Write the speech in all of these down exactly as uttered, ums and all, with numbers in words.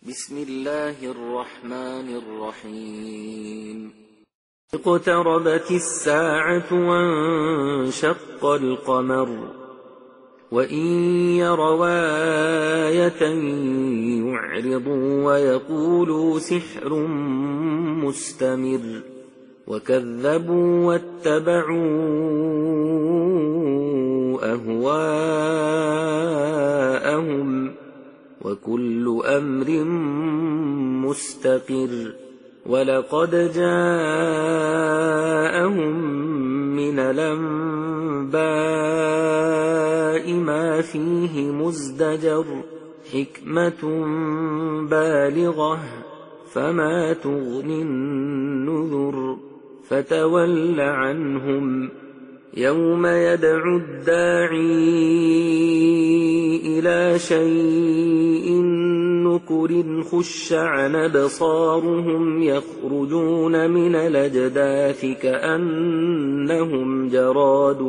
بسم الله الرحمن الرحيم اقتربت الساعة وانشق القمر وإن يروا آية يعرضوا ويقولوا سحر مستمر وكذبوا واتبعوا أهواءهم وكل أمر مستقر ولقد جاءهم من الأنباء ما فيه مزدجر حكمة بالغة فما تغني النذر فتول عنهم يوم يدعو الداعي إلى شيء نكر خش عن أبصارهم يخرجون من الأجداث كأنهم جراد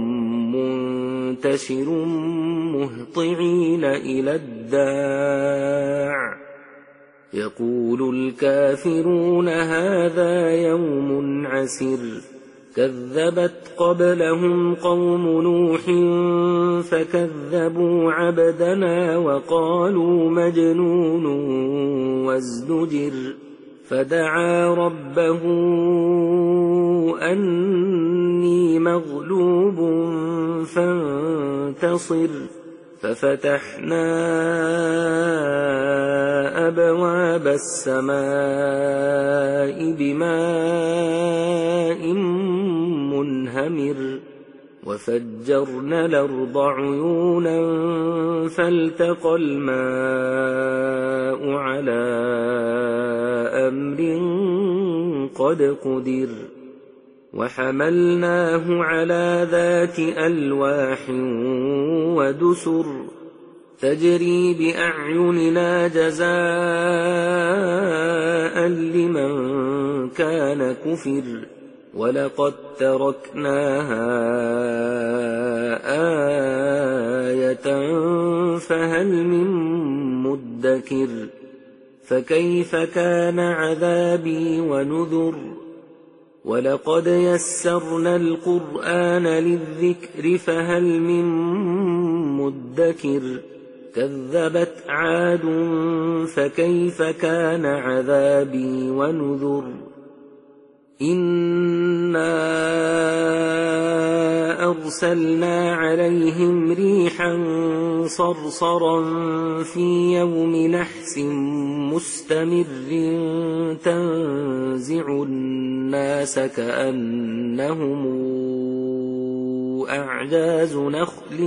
منتشر مهطعين إلى الداع يقول الكافرون هذا يوم عسر كذبت قبلهم قوم نوح فكذبوا عبدنا وقالوا مجنون وازدجر فدعا ربه أني مغلوب فانتصر ففتحنا أبواب السماء بماء منهمر وفجرنا الأرض عيونا فالتقى الماء على أمر قد قدر وحملناه على ذات ألواح ودسر تجري بأعيننا جزاء لمن كان كفر ولقد تركناها آية فهل من مدكر فكيف كان عذابي ونذر ولقد يسرنا القرآن للذكر فهل من مدكر كذبت عاد فكيف كان عذابي ونذر إنا أرسلنا عليهم ريحا صرصرا في يوم نحس مستمر تنزع الناس كأنهم أعجاز نخل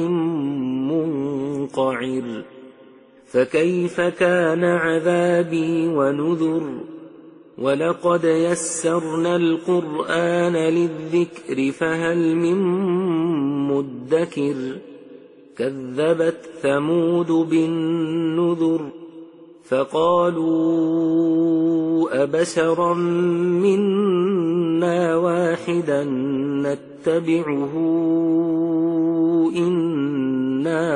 منقعر فكيف كان عذابي ونذر ولقد يسرنا القرآن للذكر فهل من مدكر كذبت ثمود بالنذر فقالوا أبشرا منا واحدا نتبعه إنا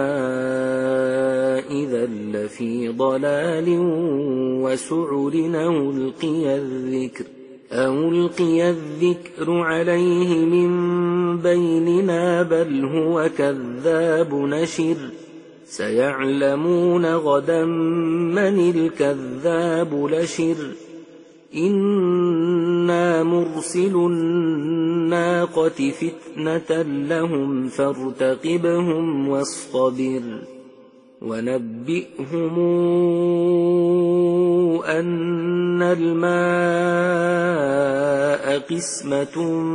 إذا لفي ضلال وسعر أو ألقي الذكر أو ألقي الذكر عليه من بيننا بل هو كذاب نشر سيعلمون غدا من الكذاب لشر إنا مرسل الناقة فتنة لهم فارتقبهم واصطبر ونبئهم أن الماء قسمة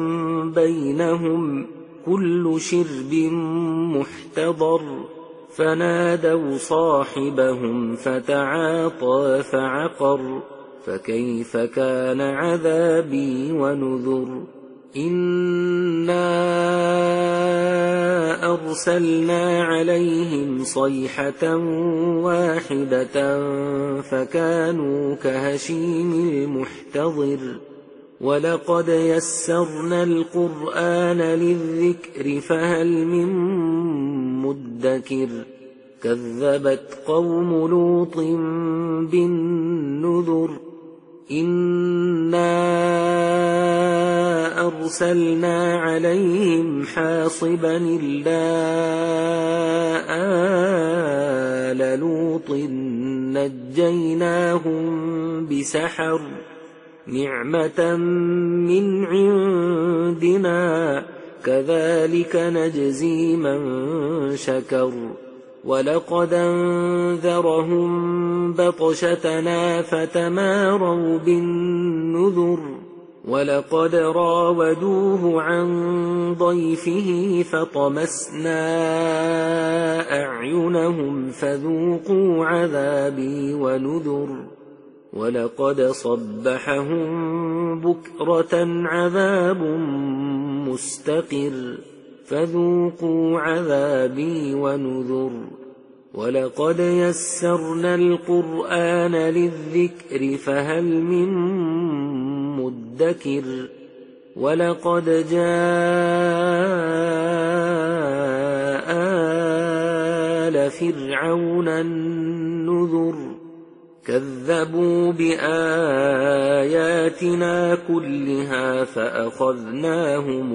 بينهم كل شرب محتضر فنادوا صاحبهم فتعاطى فعقر فكيف كان عذابي ونذر إنا أرسلنا عليهم صيحة واحدة فكانوا كهشيم المحتضر ولقد يسرنا القرآن للذكر فهل من مدكر كذبت قوم لوط بالنذر إنا أرسلنا عليهم حاصبا إلا آل لوط نجيناهم بسحر نعمة من عندنا كذلك نجزي من شكر ولقد أنذرهم بطشتنا فتماروا بالنذر ولقد راودوه عن ضيفه فطمسنا أعينهم فذوقوا عذابي ونذر ولقد صبحهم بكرة عذاب مستقر فذوقوا عذابي ونذر ولقد يسرنا القرآن للذكر فهل من مدكر ولقد جاء آل فرعون النذر كذبوا بآياتنا كلها فأخذناهم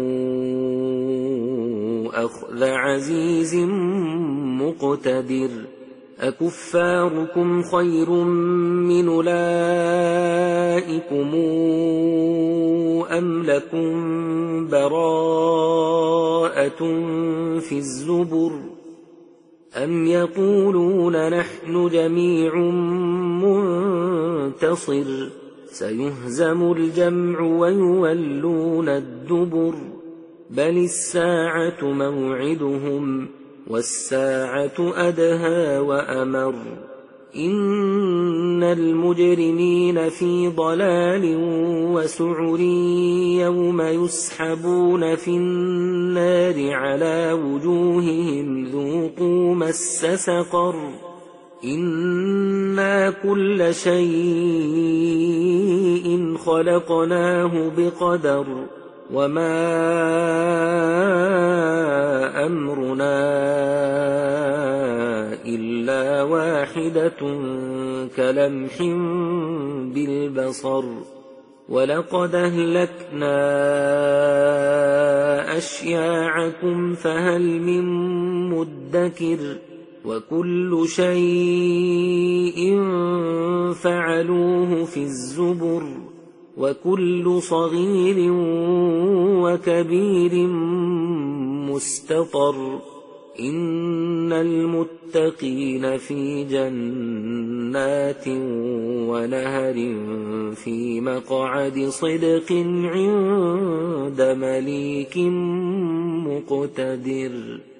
أخذ عزيز مقتدر أكفاركم خير من أولئكم أم لكم براءة في الزبر أم يقولون نحن جميع منتصر سيهزم الجمع ويولون الدبر بل الساعة موعدهم والساعة أدهى وأمر إن المجرمين في ضلال وسعر يوم يسحبون في النار على وجوههم ذوقوا مس سقر إنا كل شيء خلقناه بقدر وما أمرنا إلا واحدة كلمح بالبصر ولقد أهلكنا أشياعكم فهل من مدكر وكل شيء فعلوه في الزبر وكل صغير وكبير مستطر إن المتقين في جنات ونهر في مقعد صدق عند مليك مقتدر.